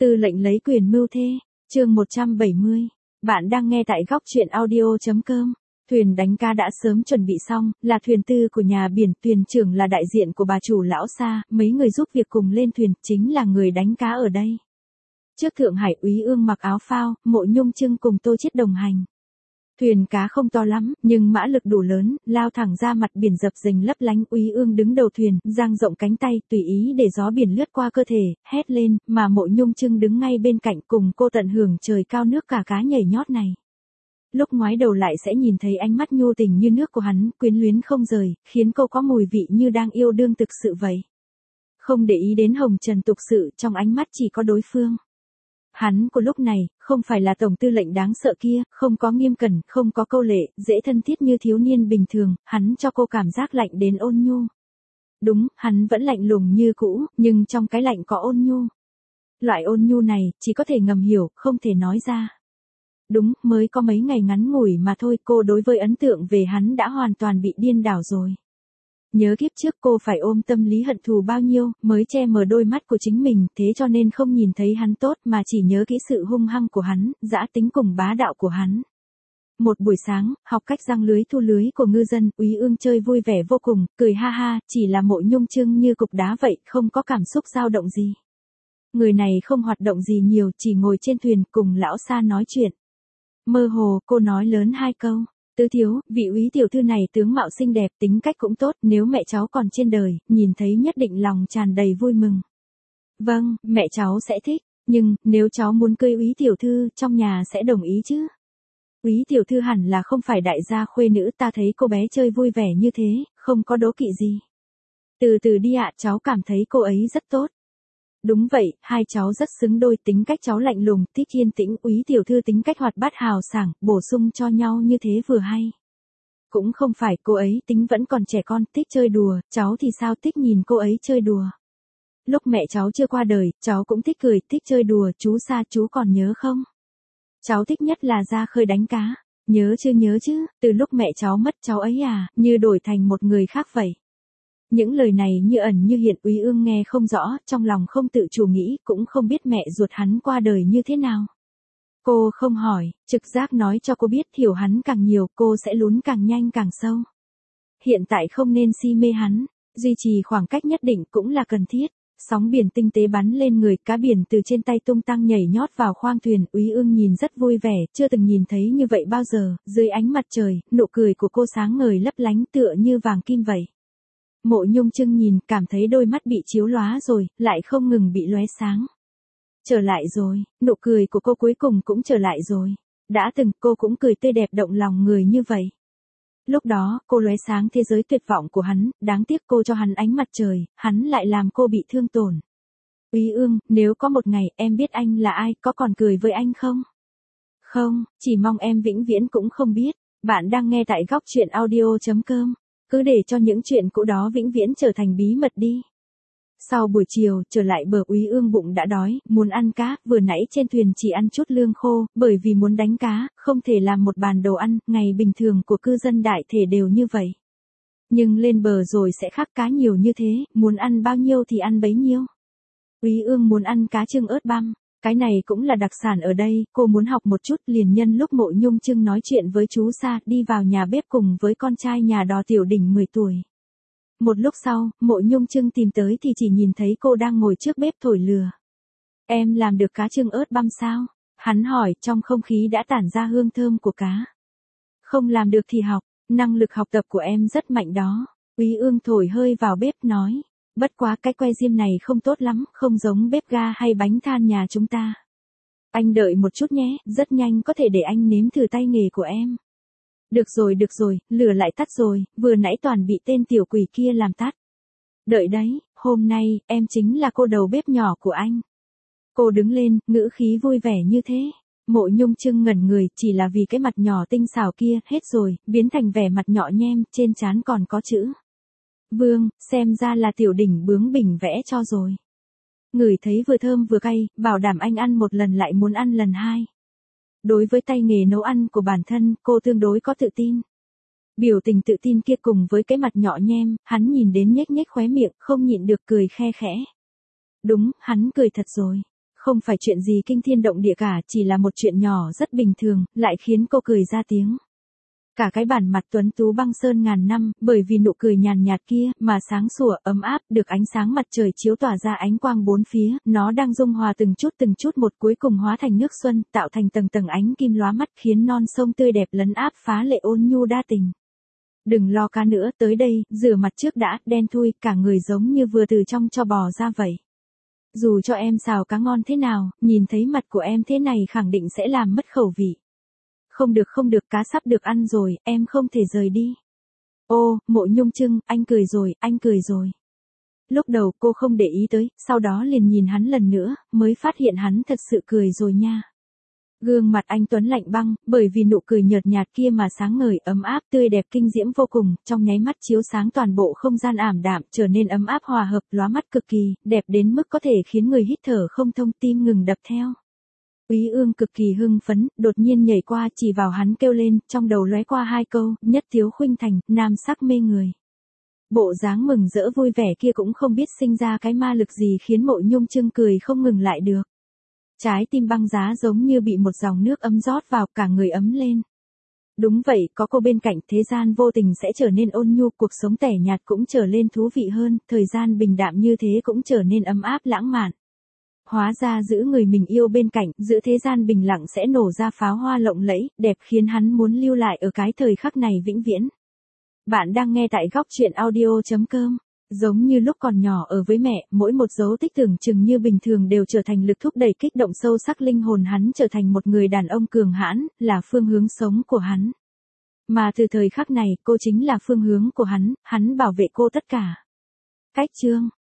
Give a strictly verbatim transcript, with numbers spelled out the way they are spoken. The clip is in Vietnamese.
Tư lệnh lấy quyền mưu thê, chương một trăm bảy mươi. Bạn đang nghe tại góc truyện audio chấm com. Thuyền đánh cá đã sớm chuẩn bị xong, là thuyền tư của nhà biển, thuyền trưởng là đại diện của bà chủ lão Sa, mấy người giúp việc cùng lên thuyền, chính là người đánh cá ở đây. Trước Thượng Hải Úy Ương mặc áo phao, Mộ Nhung Trưng cùng Tô Chiết đồng hành. Thuyền cá không to lắm, nhưng mã lực đủ lớn, lao thẳng ra mặt biển dập dềnh lấp lánh. Úy Ương đứng đầu thuyền, dang rộng cánh tay, tùy ý để gió biển lướt qua cơ thể, hét lên, mà Mộ Nhung Trưng đứng ngay bên cạnh cùng cô tận hưởng trời cao nước cả cá nhảy nhót này. Lúc ngoái đầu lại sẽ nhìn thấy ánh mắt nhu tình như nước của hắn, quyến luyến không rời, khiến cô có mùi vị như đang yêu đương thực sự vậy. Không để ý đến hồng trần tục sự, trong ánh mắt chỉ có đối phương. Hắn của lúc này, không phải là tổng tư lệnh đáng sợ kia, không có nghiêm cẩn, không có câu lệ, dễ thân thiết như thiếu niên bình thường, hắn cho cô cảm giác lạnh đến ôn nhu. Đúng, hắn vẫn lạnh lùng như cũ, nhưng trong cái lạnh có ôn nhu. Loại ôn nhu này, chỉ có thể ngầm hiểu, không thể nói ra. Đúng, mới có mấy ngày ngắn ngủi mà thôi, cô đối với ấn tượng về hắn đã hoàn toàn bị điên đảo rồi. Nhớ kiếp trước cô phải ôm tâm lý hận thù bao nhiêu, mới che mờ đôi mắt của chính mình, thế cho nên không nhìn thấy hắn tốt mà chỉ nhớ kỹ sự hung hăng của hắn, dã tính cùng bá đạo của hắn. Một buổi sáng, học cách giăng lưới thu lưới của ngư dân, Úy Ương chơi vui vẻ vô cùng, cười ha ha, chỉ là Mộ Nhung Trưng như cục đá vậy, không có cảm xúc dao động gì. Người này không hoạt động gì nhiều, chỉ ngồi trên thuyền cùng lão Sa nói chuyện. Mơ hồ, cô nói lớn hai câu. Tứ thiếu, vị Úy tiểu thư này tướng mạo xinh đẹp, tính cách cũng tốt, nếu mẹ cháu còn trên đời, nhìn thấy nhất định lòng tràn đầy vui mừng. Vâng, mẹ cháu sẽ thích, nhưng, nếu cháu muốn cưới Úy tiểu thư, trong nhà sẽ đồng ý chứ? Úy tiểu thư hẳn là không phải đại gia khuê nữ, ta thấy cô bé chơi vui vẻ như thế, không có đố kỵ gì. Từ từ đi ạ, cháu cảm thấy cô ấy rất tốt. Đúng vậy, hai cháu rất xứng đôi, tính cách cháu lạnh lùng, thích yên tĩnh, Úy tiểu thư tính cách hoạt bát hào sảng, bổ sung cho nhau như thế vừa hay. Cũng không phải, cô ấy tính vẫn còn trẻ con, thích chơi đùa, cháu thì sao, thích nhìn cô ấy chơi đùa. Lúc mẹ cháu chưa qua đời, cháu cũng thích cười, thích chơi đùa, chú Sa chú còn nhớ không? Cháu thích nhất là ra khơi đánh cá, nhớ chưa nhớ chứ, từ lúc mẹ cháu mất cháu ấy à, như đổi thành một người khác vậy. Những lời này như ẩn như hiện, Úy Ương nghe không rõ, trong lòng không tự chủ nghĩ, cũng không biết mẹ ruột hắn qua đời như thế nào. Cô không hỏi, trực giác nói cho cô biết hiểu hắn càng nhiều, cô sẽ lún càng nhanh càng sâu. Hiện tại không nên si mê hắn, duy trì khoảng cách nhất định cũng là cần thiết. Sóng biển tinh tế bắn lên người, cá biển từ trên tay tung tăng nhảy nhót vào khoang thuyền, Úy Ương nhìn rất vui vẻ, chưa từng nhìn thấy như vậy bao giờ, dưới ánh mặt trời, nụ cười của cô sáng ngời lấp lánh tựa như vàng kim vậy. Mộ Nhung Trưng nhìn, cảm thấy đôi mắt bị chiếu lóa rồi, lại không ngừng bị lóe sáng. Trở lại rồi, nụ cười của cô cuối cùng cũng trở lại rồi. Đã từng, cô cũng cười tươi đẹp động lòng người như vậy. Lúc đó, cô lóe sáng thế giới tuyệt vọng của hắn, đáng tiếc cô cho hắn ánh mặt trời, hắn lại làm cô bị thương tổn. Úy Ương, nếu có một ngày, em biết anh là ai, có còn cười với anh không? Không, chỉ mong em vĩnh viễn cũng không biết. Bạn đang nghe tại góc truyện audio chấm com. Cứ để cho những chuyện cũ đó vĩnh viễn trở thành bí mật đi. Sau buổi chiều, trở lại bờ, Úy Ương bụng đã đói, muốn ăn cá, vừa nãy trên thuyền chỉ ăn chút lương khô, bởi vì muốn đánh cá, không thể làm một bàn đồ ăn, ngày bình thường của cư dân đại thể đều như vậy. Nhưng lên bờ rồi sẽ khác, cá nhiều như thế, muốn ăn bao nhiêu thì ăn bấy nhiêu. Úy Ương muốn ăn cá chưng ớt băm. Cái này cũng là đặc sản ở đây, cô muốn học một chút, liền nhân lúc Mộ Nhung Trưng nói chuyện với chú Sa, đi vào nhà bếp cùng với con trai nhà đò Tiểu Đỉnh mười tuổi. Một lúc sau, Mộ Nhung Trưng tìm tới thì chỉ nhìn thấy cô đang ngồi trước bếp thổi lửa. Em làm được cá chưng ớt băm sao? Hắn hỏi, trong không khí đã tản ra hương thơm của cá. Không làm được thì học, năng lực học tập của em rất mạnh đó. Úy Ương thổi hơi vào bếp nói. Bất quá cái que diêm này không tốt lắm, không giống bếp ga hay bánh than nhà chúng ta. Anh đợi một chút nhé, rất nhanh có thể để anh nếm thử tay nghề của em. Được rồi được rồi, lửa lại tắt rồi, vừa nãy toàn bị tên tiểu quỷ kia làm tắt. Đợi đấy, hôm nay, em chính là cô đầu bếp nhỏ của anh. Cô đứng lên, ngữ khí vui vẻ như thế. Mộ Nhung Trưng ngẩn người, chỉ là vì cái mặt nhỏ tinh xảo kia, hết rồi, biến thành vẻ mặt nhỏ nhem, trên trán còn có chữ. Vương, xem ra là Tiểu Đỉnh bướng bỉnh vẽ cho rồi. Ngửi thấy vừa thơm vừa cay, bảo đảm anh ăn một lần lại muốn ăn lần hai. Đối với tay nghề nấu ăn của bản thân, cô tương đối có tự tin. Biểu tình tự tin kia cùng với cái mặt nhỏ nhem, hắn nhìn đến nhếch nhếch khóe miệng, không nhịn được cười khe khẽ. Đúng, hắn cười thật rồi. Không phải chuyện gì kinh thiên động địa cả, chỉ là một chuyện nhỏ rất bình thường, lại khiến cô cười ra tiếng. Cả cái bản mặt tuấn tú băng sơn ngàn năm, bởi vì nụ cười nhàn nhạt kia, mà sáng sủa, ấm áp, được ánh sáng mặt trời chiếu tỏa ra ánh quang bốn phía, nó đang dung hòa từng chút từng chút một, cuối cùng hóa thành nước xuân, tạo thành tầng tầng ánh kim lóa mắt, khiến non sông tươi đẹp lấn áp phá lệ ôn nhu đa tình. Đừng lo ca nữa, tới đây, rửa mặt trước đã, đen thui, cả người giống như vừa từ trong tro bò ra vậy. Dù cho em xào cá ngon thế nào, nhìn thấy mặt của em thế này khẳng định sẽ làm mất khẩu vị. Không được không được, cá sắp được ăn rồi, em không thể rời đi. Ô, Mộ Nhung Trưng, anh cười rồi, anh cười rồi. Lúc đầu cô không để ý tới, sau đó liền nhìn hắn lần nữa, mới phát hiện hắn thật sự cười rồi nha. Gương mặt anh tuấn lạnh băng, bởi vì nụ cười nhợt nhạt kia mà sáng ngời, ấm áp, tươi đẹp kinh diễm vô cùng, trong nháy mắt chiếu sáng toàn bộ không gian ảm đạm, trở nên ấm áp hòa hợp, lóa mắt cực kỳ, đẹp đến mức có thể khiến người hít thở không thông, tim ngừng đập theo. Úy Ương cực kỳ hưng phấn, đột nhiên nhảy qua chỉ vào hắn kêu lên, trong đầu lóe qua hai câu, nhất thiếu khuynh thành, nam sắc mê người. Bộ dáng mừng rỡ vui vẻ kia cũng không biết sinh ra cái ma lực gì khiến Mộ Nhung Trưng cười không ngừng lại được. Trái tim băng giá giống như bị một dòng nước ấm rót vào, cả người ấm lên. Đúng vậy, có cô bên cạnh, thế gian vô tình sẽ trở nên ôn nhu, cuộc sống tẻ nhạt cũng trở lên thú vị hơn, thời gian bình đạm như thế cũng trở nên ấm áp lãng mạn. Hóa ra giữ người mình yêu bên cạnh, giữa thế gian bình lặng sẽ nổ ra pháo hoa lộng lẫy, đẹp khiến hắn muốn lưu lại ở cái thời khắc này vĩnh viễn. Bạn đang nghe tại góc truyện audio chấm com. Giống như lúc còn nhỏ ở với mẹ, mỗi một dấu tích tưởng chừng như bình thường đều trở thành lực thúc đẩy kích động sâu sắc linh hồn hắn trở thành một người đàn ông cường hãn, là phương hướng sống của hắn. Mà từ thời khắc này, cô chính là phương hướng của hắn, hắn bảo vệ cô tất cả. Cách chương